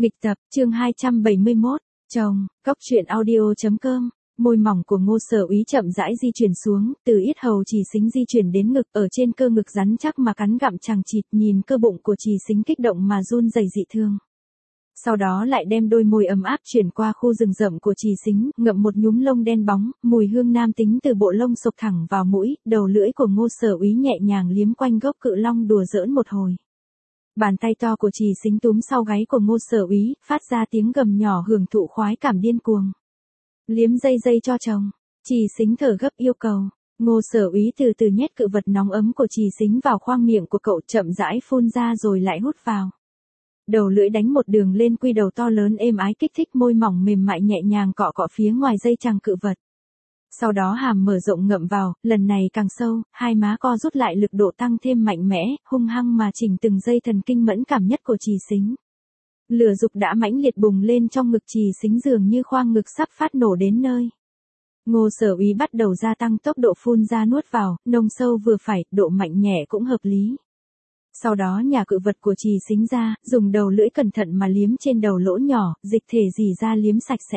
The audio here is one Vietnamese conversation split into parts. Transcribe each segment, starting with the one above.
Nghịch tập, chương 271, chồng, Cóc truyện audio.com. Môi mỏng của Ngô Sở Úy chậm rãi di chuyển xuống, từ yết hầu Trì Xính di chuyển đến ngực, ở trên cơ ngực rắn chắc mà cắn gặm chằng chịt, nhìn cơ bụng của Trì Xính kích động mà run rẩy dị thương. Sau đó lại đem đôi môi ấm áp chuyển qua khu rừng rậm của Trì Xính, ngậm một nhúm lông đen bóng, mùi hương nam tính từ bộ lông xộc thẳng vào mũi, đầu lưỡi của Ngô Sở Úy nhẹ nhàng liếm quanh gốc cự long đùa giỡn một hồi. Bàn tay to của Trì Xính túm sau gáy của Ngô Sở Úy, phát ra tiếng gầm nhỏ hưởng thụ khoái cảm điên cuồng. Liếm dây cho chồng. Trì Xính thở gấp yêu cầu. Ngô Sở Úy từ từ nhét cự vật nóng ấm của Trì Xính vào khoang miệng của cậu, chậm rãi phun ra rồi lại hút vào. Đầu lưỡi đánh một đường lên quy đầu to lớn êm ái, kích thích môi mỏng mềm mại nhẹ nhàng cọ cọ phía ngoài dây chằng cự vật. Sau đó hàm mở rộng ngậm vào, lần này càng sâu, hai má co rút lại, lực độ tăng thêm mạnh mẽ, hung hăng mà chỉnh từng dây thần kinh mẫn cảm nhất của Trì Xính. Lửa dục đã mãnh liệt bùng lên trong ngực Trì Xính, dường như khoang ngực sắp phát nổ đến nơi. Ngô Sở Úy bắt đầu gia tăng tốc độ phun ra nuốt vào, nồng sâu vừa phải, độ mạnh nhẹ cũng hợp lý. Sau đó nhả cự vật của Trì Xính ra, dùng đầu lưỡi cẩn thận mà liếm trên đầu lỗ nhỏ, dịch thể rỉ ra liếm sạch sẽ.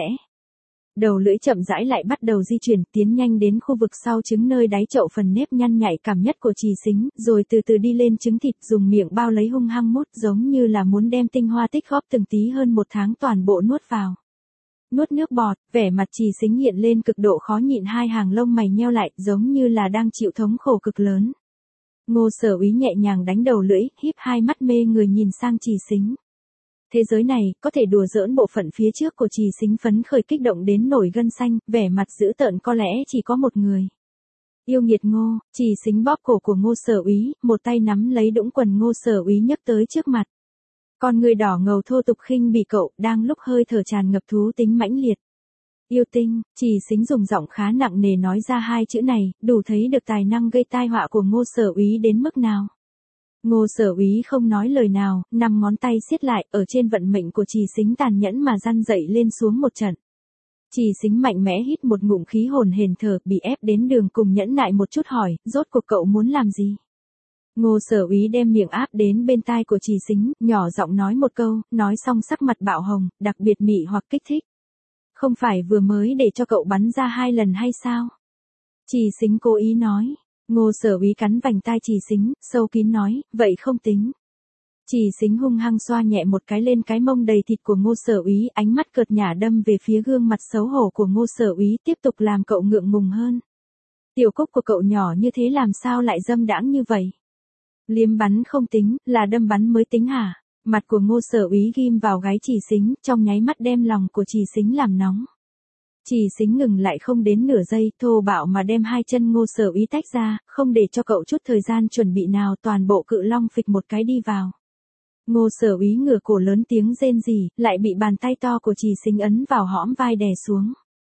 Đầu lưỡi chậm rãi lại bắt đầu di chuyển, tiến nhanh đến khu vực sau trứng nơi đáy chậu, phần nếp nhăn nhạy cảm nhất của Trì Xính, rồi từ từ đi lên trứng thịt, dùng miệng bao lấy hung hăng mút, giống như là muốn đem tinh hoa tích góp từng tí hơn một tháng toàn bộ nuốt vào. Nuốt nước bọt, vẻ mặt Trì Xính hiện lên cực độ khó nhịn, hai hàng lông mày nheo lại, giống như là đang chịu thống khổ cực lớn. Ngô Sở Úy nhẹ nhàng đánh đầu lưỡi, híp hai mắt mê người nhìn sang Trì Xính. Thế giới này, có thể đùa giỡn bộ phận phía trước của Trì Xính phấn khởi kích động đến nổi gân xanh, vẻ mặt dữ tợn có lẽ chỉ có một người. Yêu nghiệt Ngô. Trì Xính bóp cổ của Ngô Sở Úy, một tay nắm lấy đũng quần Ngô Sở Úy nhấc tới trước mặt. Con người đỏ ngầu thô tục khinh bỉ cậu, đang lúc hơi thở tràn ngập thú tính mãnh liệt. Yêu tinh. Trì Xính dùng giọng khá nặng nề nói ra hai chữ này, đủ thấy được tài năng gây tai họa của Ngô Sở Úy đến mức nào. Ngô Sở Úy không nói lời nào, 5 ngón tay siết lại, ở trên vận mệnh của Trì Xính tàn nhẫn mà răn dậy lên xuống một trận. Trì Xính mạnh mẽ hít một ngụm khí hồn hển thở, bị ép đến đường cùng nhẫn nại một chút hỏi, rốt cuộc cậu muốn làm gì? Ngô Sở Úy đem miệng áp đến bên tai của Trì Xính, nhỏ giọng nói một câu, nói xong sắc mặt bạo hồng, đặc biệt mị hoặc kích thích. Không phải vừa mới để cho cậu bắn ra 2 lần hay sao? Trì Xính cố ý nói. Ngô Sở Úy cắn vành tai Trì Xính, sâu kín nói, vậy không tính. Trì Xính hung hăng xoa nhẹ một cái lên cái mông đầy thịt của Ngô Sở Úy, ánh mắt cợt nhả đâm về phía gương mặt xấu hổ của Ngô Sở Úy, tiếp tục làm cậu ngượng ngùng hơn. Tiểu cúc của cậu nhỏ như thế làm sao lại dâm đãng như vậy? Liếm bắn không tính, là đâm bắn mới tính hả? Mặt của Ngô Sở Úy ghim vào gáy Trì Xính, trong nháy mắt đem lòng của Trì Xính làm nóng. Trì Xính ngừng lại không đến nửa giây, thô bạo mà đem hai chân Ngô Sở Úy tách ra, không để cho cậu chút thời gian chuẩn bị nào, toàn bộ cự long phịch một cái đi vào. Ngô Sở Úy ngửa cổ lớn tiếng rên rỉ, lại bị bàn tay to của Trì Xính ấn vào hõm vai đè xuống.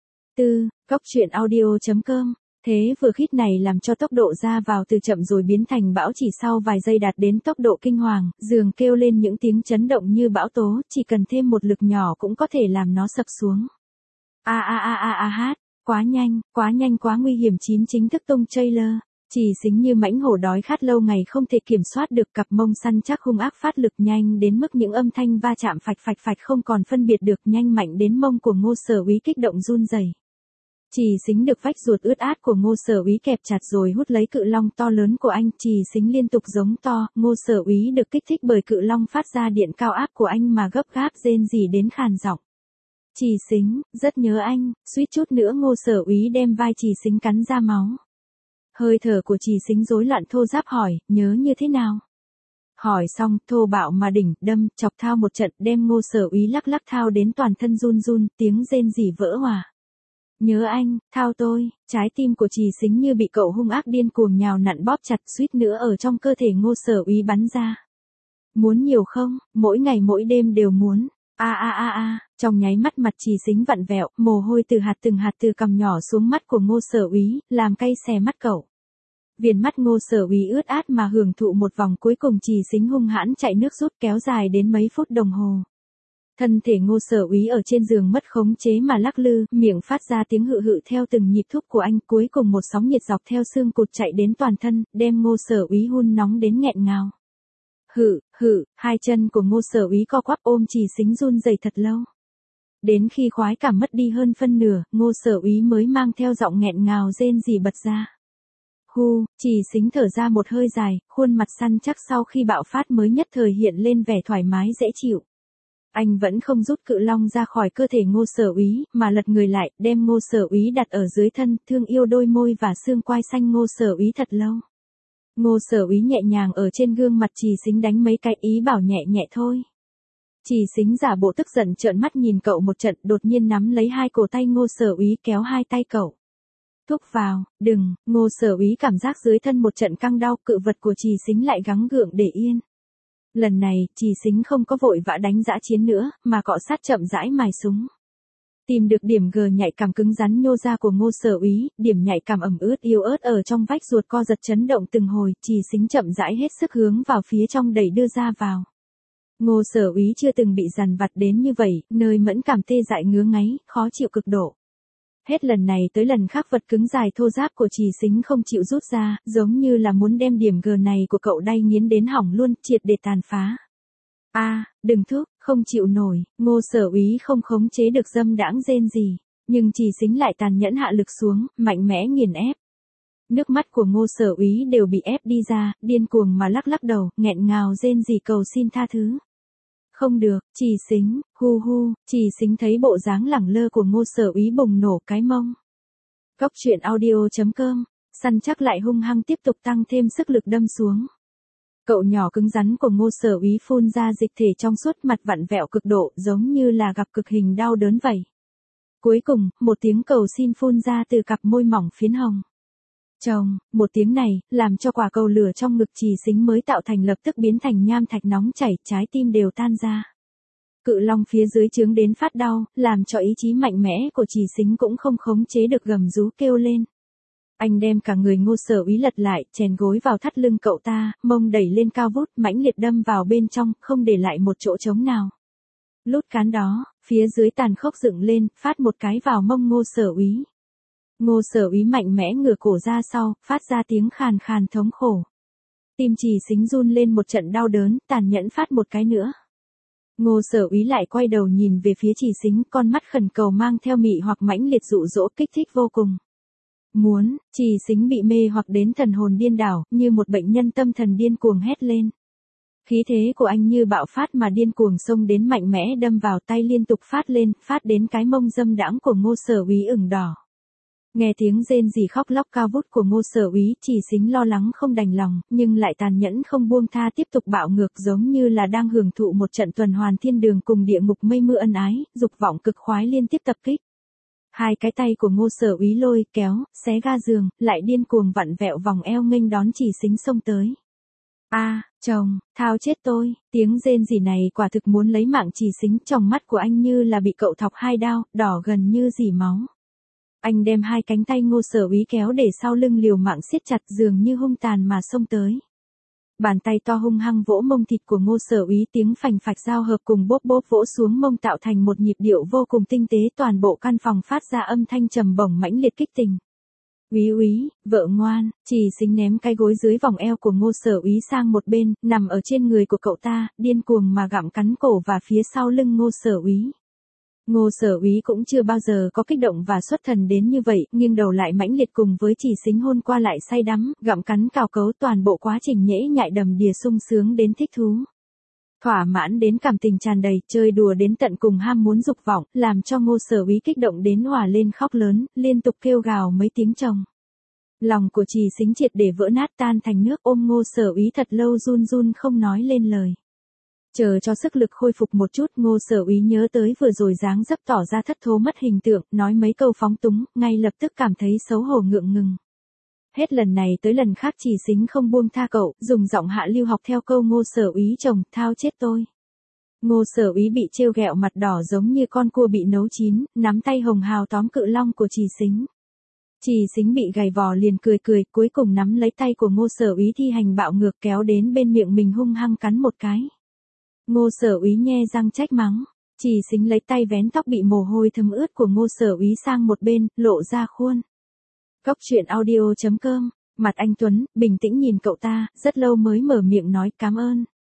Cóc truyện audio.com. Thế vừa khít này làm cho tốc độ ra vào từ chậm rồi biến thành bão, chỉ sau vài giây đạt đến tốc độ kinh hoàng, giường kêu lên những tiếng chấn động như bão tố, chỉ cần thêm một lực nhỏ cũng có thể làm nó sập xuống. Quá nhanh quá nguy hiểm. Chính thức tung trailer. Trì Xính như mãnh hổ đói khát lâu ngày không thể kiểm soát được, cặp mông săn chắc hung ác phát lực nhanh đến mức những âm thanh va chạm phạch phạch không còn phân biệt được, nhanh mạnh đến mông của Ngô Sở Úy kích động run rẩy. Trì Xính được vách ruột ướt át của Ngô Sở Úy kẹp chặt rồi hút lấy cự long to lớn của anh. Trì Xính liên tục giống to, Ngô Sở Úy được kích thích bởi cự long phát ra điện cao áp của anh mà gấp gáp rên rỉ đến khàn giọng. Trì Xính, rất nhớ anh. Suýt chút nữa Ngô Sở Úy đem vai Trì Xính cắn ra máu. Hơi thở của Trì Xính rối loạn thô ráp hỏi, nhớ như thế nào? Hỏi xong, thô bạo mà đỉnh, đâm, chọc thao một trận, đem Ngô Sở Úy lắc thao đến toàn thân run run, tiếng rên rỉ vỡ hòa. Nhớ anh, thao tôi. Trái tim của Trì Xính như bị cậu hung ác điên cuồng nhào nặn bóp chặt, suýt nữa ở trong cơ thể Ngô Sở Úy bắn ra. Muốn nhiều không? Mỗi ngày mỗi đêm đều muốn. Trong nháy mắt mặt Trì Xính vặn vẹo, mồ hôi từng hạt từ cằm nhỏ xuống mắt của Ngô Sở Úy, làm cay xè mắt cậu. Viền mắt Ngô Sở Úy ướt át mà hưởng thụ một vòng cuối cùng, Trì Xính hung hãn chạy nước rút kéo dài đến mấy phút đồng hồ. Thân thể Ngô Sở Úy ở trên giường mất khống chế mà lắc lư, miệng phát ra tiếng hự hự theo từng nhịp thúc của anh, cuối cùng một sóng nhiệt dọc theo xương cụt chạy đến toàn thân, đem Ngô Sở Úy hun nóng đến nghẹn ngào. Hai chân của Ngô Sở Úy co quắp ôm Trì Xính run rẩy thật lâu. Đến khi khoái cảm mất đi hơn phân nửa, Ngô Sở Úy mới mang theo giọng nghẹn ngào rên rỉ bật ra. Trì Xính thở ra một hơi dài, khuôn mặt săn chắc sau khi bạo phát mới nhất thời hiện lên vẻ thoải mái dễ chịu. Anh vẫn không rút cự long ra khỏi cơ thể Ngô Sở Úy, mà lật người lại, đem Ngô Sở Úy đặt ở dưới thân, thương yêu đôi môi và xương quai xanh Ngô Sở Úy thật lâu. Ngô Sở Úy nhẹ nhàng ở trên gương mặt Trì Xính đánh mấy cái ý bảo nhẹ nhẹ thôi. Trì Xính giả bộ tức giận trợn mắt nhìn cậu một trận, đột nhiên nắm lấy hai cổ tay Ngô Sở Úy kéo hai tay cậu. Thúc vào, đừng, Ngô Sở Úy cảm giác dưới thân một trận căng đau, cự vật của Trì Xính lại gắng gượng để yên. Lần này, Trì Xính không có vội vã đánh dã chiến nữa, mà cọ sát chậm rãi mài súng. Tìm được điểm G nhạy cảm cứng rắn nhô ra của Ngô Sở Úy, điểm nhạy cảm ẩm ướt yếu ớt ở trong vách ruột co giật chấn động từng hồi, Trì Xính chậm rãi hết sức hướng vào phía trong đẩy đưa ra vào. Ngô Sở Úy chưa từng bị dằn vặt đến như vậy, nơi mẫn cảm tê dại ngứa ngáy, khó chịu cực độ. Hết lần này tới lần khác vật cứng dài thô ráp của Trì Xính không chịu rút ra, giống như là muốn đem điểm G này của cậu đay nghiến đến hỏng luôn, triệt để tàn phá. Đừng thúc, không chịu nổi, Ngô Sở Úy không khống chế được dâm đãng rên gì, nhưng Trì Xính lại tàn nhẫn hạ lực xuống, mạnh mẽ nghiền ép. Nước mắt của Ngô Sở Úy đều bị ép đi ra, điên cuồng mà lắc lắc đầu, nghẹn ngào rên rỉ cầu xin tha thứ. Không được, Trì Xính, Trì Xính thấy bộ dáng lẳng lơ của Ngô Sở Úy bùng nổ cái mông. Cóc truyện audio.com, săn chắc lại hung hăng tiếp tục tăng thêm sức lực đâm xuống. Cậu nhỏ cứng rắn của Ngô Sở Úy phun ra dịch thể trong suốt, mặt vặn vẹo cực độ, giống như là gặp cực hình đau đớn vậy. Cuối cùng, một tiếng cầu xin phun ra từ cặp môi mỏng phiến hồng. Chồng, một tiếng này, làm cho quả cầu lửa trong ngực Trì Xính mới tạo thành lập tức biến thành nham thạch nóng chảy, trái tim đều tan ra. Cự long phía dưới chướng đến phát đau, làm cho ý chí mạnh mẽ của Trì Xính cũng không khống chế được gầm rú kêu lên. Anh đem cả người Ngô Sở Úy lật lại, chèn gối vào thắt lưng cậu ta, mông đẩy lên cao vút, mãnh liệt đâm vào bên trong, không để lại một chỗ trống nào. Lút cán đó, phía dưới tàn khốc dựng lên, phát một cái vào mông Ngô Sở Úy. Ngô Sở Úy mạnh mẽ ngửa cổ ra sau, phát ra tiếng khàn khàn thống khổ. Tim Trì Xính run lên một trận đau đớn, tàn nhẫn phát một cái nữa. Ngô Sở Úy lại quay đầu nhìn về phía Trì Xính, con mắt khẩn cầu mang theo mị hoặc mãnh liệt dụ dỗ kích thích vô cùng. Trì Xính bị mê hoặc đến thần hồn điên đảo, như một bệnh nhân tâm thần điên cuồng hét lên. Khí thế của anh như bạo phát mà điên cuồng xông đến mạnh mẽ đâm vào, tay liên tục phát lên, phát đến cái mông dâm đãng của Ngô Sở Úy ửng đỏ. Nghe tiếng rên rỉ khóc lóc cao vút của Ngô Sở Úy, Trì Xính lo lắng không đành lòng, nhưng lại tàn nhẫn không buông tha, tiếp tục bạo ngược giống như là đang hưởng thụ một trận tuần hoàn thiên đường cùng địa ngục mây mưa ân ái, dục vọng cực khoái liên tiếp tập kích. Hai cái tay của Ngô Sở Úy lôi kéo, xé ga giường, lại điên cuồng vặn vẹo vòng eo nghênh đón Trì Xính xông tới. Chồng, thao chết tôi, tiếng rên rỉ này quả thực muốn lấy mạng Trì Xính, trong mắt của anh như là bị cậu thọc hai đao, đỏ gần như rỉ máu. Anh đem hai cánh tay Ngô Sở Úy kéo để sau lưng liều mạng siết chặt, dường như hung tàn mà xông tới. Bàn tay to hung hăng vỗ mông thịt của Ngô Sở Úy, tiếng phành phạch giao hợp cùng bốp bốp vỗ xuống mông tạo thành một nhịp điệu vô cùng tinh tế, toàn bộ căn phòng phát ra âm thanh trầm bổng mãnh liệt kích tình. Úy, vợ ngoan, Trì Xính ném cái gối dưới vòng eo của Ngô Sở Úy sang một bên, nằm ở trên người của cậu ta, điên cuồng mà gặm cắn cổ và phía sau lưng Ngô Sở Úy. Ngô Sở Úy cũng chưa bao giờ có kích động và xuất thần đến như vậy, nghiêng đầu lại mãnh liệt cùng với Trì Xính hôn qua lại say đắm, gặm cắn cào cấu, toàn bộ quá trình nhễ nhại đầm đìa sung sướng đến thích thú. Thỏa mãn đến cảm tình tràn đầy, chơi đùa đến tận cùng ham muốn dục vọng, làm cho Ngô Sở Úy kích động đến òa lên khóc lớn, liên tục kêu gào mấy tiếng chồng. Lòng của Trì Xính triệt để vỡ nát tan thành nước, ôm Ngô Sở Úy thật lâu run run không nói lên lời. Chờ cho sức lực khôi phục một chút, Ngô Sở Úy nhớ tới vừa rồi dáng dấp tỏ ra thất thố mất hình tượng, nói mấy câu phóng túng, ngay lập tức cảm thấy xấu hổ ngượng ngùng. Hết lần này tới lần khác Trì Xính không buông tha cậu, dùng giọng hạ lưu học theo câu Ngô Sở Úy chồng, thao chết tôi. Ngô Sở Úy bị trêu ghẹo mặt đỏ giống như con cua bị nấu chín, nắm tay hồng hào tóm cự long của Trì Xính. Trì Xính bị gài vò liền cười cười, cuối cùng nắm lấy tay của Ngô Sở Úy thi hành bạo ngược, kéo đến bên miệng mình hung hăng cắn một cái. Ngô Sở Úy nhe răng trách mắng. Trì Xính lấy tay vén tóc bị mồ hôi thấm ướt của Ngô Sở Úy sang một bên, lộ ra khuôn. Cóc truyện audio.com, mặt anh Tuấn, bình tĩnh nhìn cậu ta, rất lâu mới mở miệng nói cảm ơn.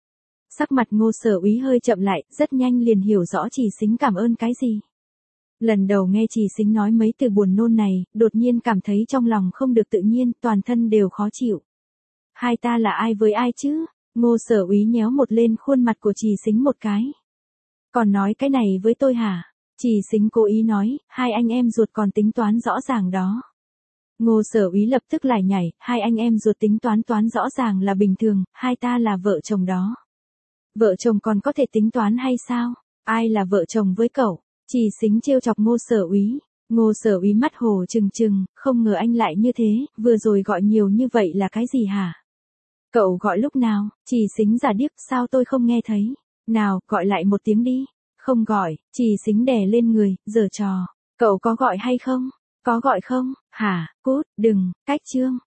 Sắc mặt Ngô Sở Úy hơi chậm lại, rất nhanh liền hiểu rõ Trì Xính cảm ơn cái gì. Lần đầu nghe Trì Xính nói mấy từ buồn nôn này, đột nhiên cảm thấy trong lòng không được tự nhiên, toàn thân đều khó chịu. Hai ta là ai với ai chứ? Ngô Sở Úy nhéo một lên khuôn mặt của Trì Xính một cái. Còn nói cái này với tôi hả? Trì Xính cố ý nói, hai anh em ruột còn tính toán rõ ràng đó. Ngô Sở Úy lập tức lại nhảy, hai anh em ruột tính toán rõ ràng là bình thường, hai ta là vợ chồng đó. Vợ chồng còn có thể tính toán hay sao? Ai là vợ chồng với cậu? Trì Xính trêu chọc Ngô Sở Úy. Ngô Sở Úy mắt hồ trừng trừng, không ngờ anh lại như thế, vừa rồi gọi nhiều như vậy là cái gì hả? Cậu gọi lúc nào? Trì Xính giả điếc, sao tôi không nghe thấy? Nào, gọi lại một tiếng đi. Không gọi, Trì Xính đè lên người, giở trò. Cậu có gọi hay không? Có gọi không? Hả, cút, đừng, cách chương.